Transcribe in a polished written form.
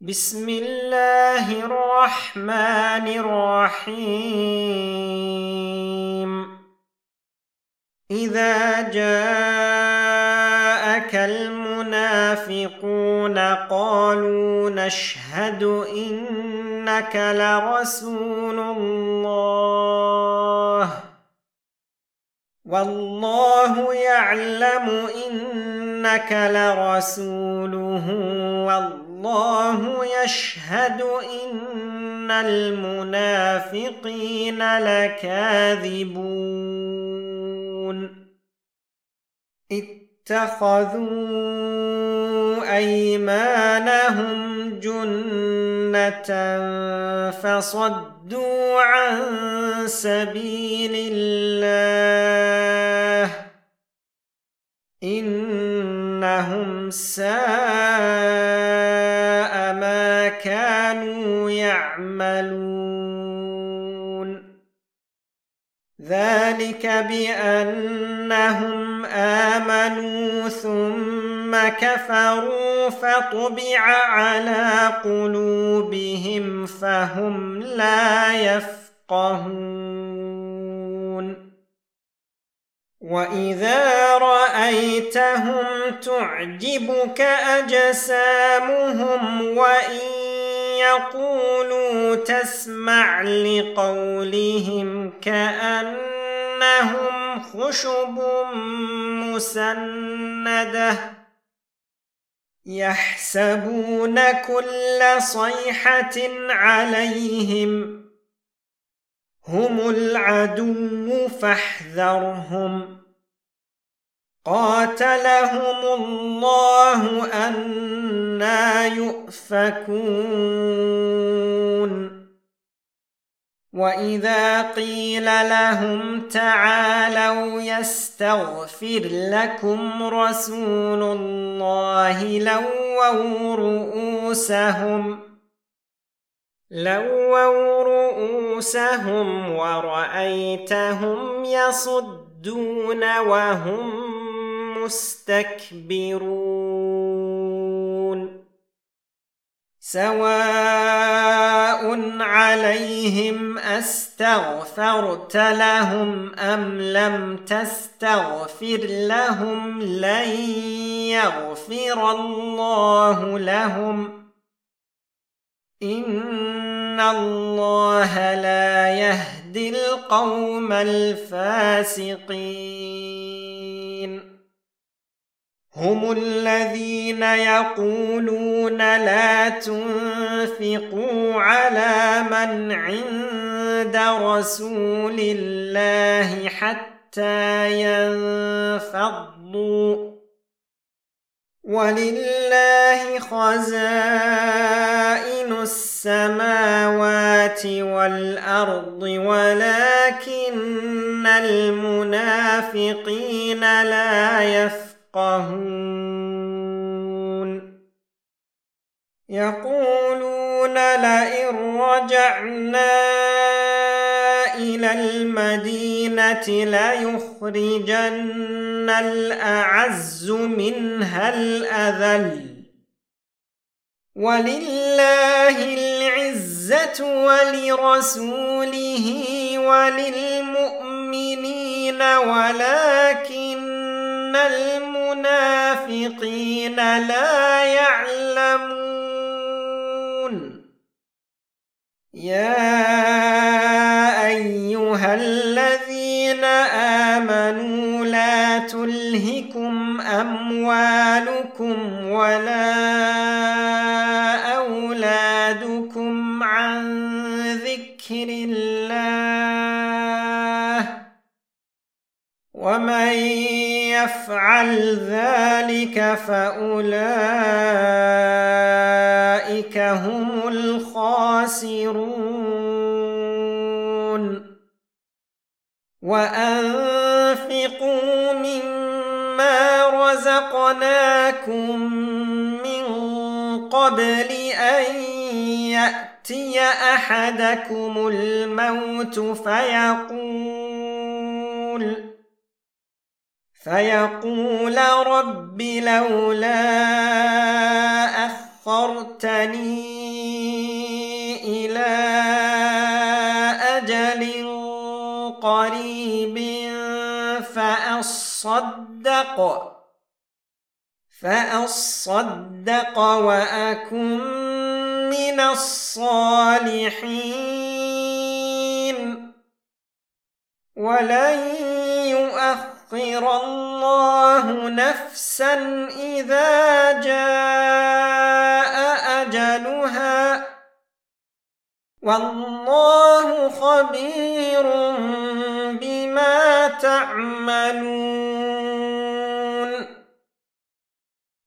بسم الله الرحمن الرحيم إذا جاءك المنافقون قالوا نشهد إنك لرسول الله والله يعلم إنك لرسوله والله يشهد إن المنافقين لكاذبون اتخذوا أيمانهم جنة فصدوا عن سبيل الله إنهم ساء ما كانوا يعملون ذلك بأنهم آمنوا ثم كفروا فطبع على قلوبهم فهم لا يفقهون وإذا رأيتهم تعجبك أجسامهم وإن يقولوا تسمع لقولهم كأنهم خشب مسندة يحسبون كل صيحة عليهم هم العدو فاحذرهم قاتلهم الله أنى يؤفكون وإذا قيل لهم تعالوا يستغفر لكم رسول الله لووا رؤوسهم ورأيتهم يصدون وهم مستكبرون سواء عليهم أستغفرت لهم أم لم تستغفر لهم لن يغفر الله لهم إن الله لا يهدي القوم الفاسقين هم الذين يقولون لا تنفقوا على من عند رسول الله حتى ينفضوا ولله خزائن السماوات والأرض ولكن المنافقين لا يفقهون يقولون لئن رجعنا إلى المدينة ليخرجن الأعز منها الأذل ولله العزة ولرسوله وللمؤمنين ولكن المنافقين لا يعلمون يا أيها الذين آمنوا لا تلهكم أموالكم ولا أولادكم عن ذكر الله ومن يفعل ذلك فأولئك هم الخاسرون وأنفقوا مما رزقناكم من قبل أن يأتي أحدكم الموت فيقول رب لولا أخرتني إلى أجل قريب فأصدق وأكن من الصالحين ولن يؤخر الله نفسا إذا جاء أجلها والله خبير بما تعملون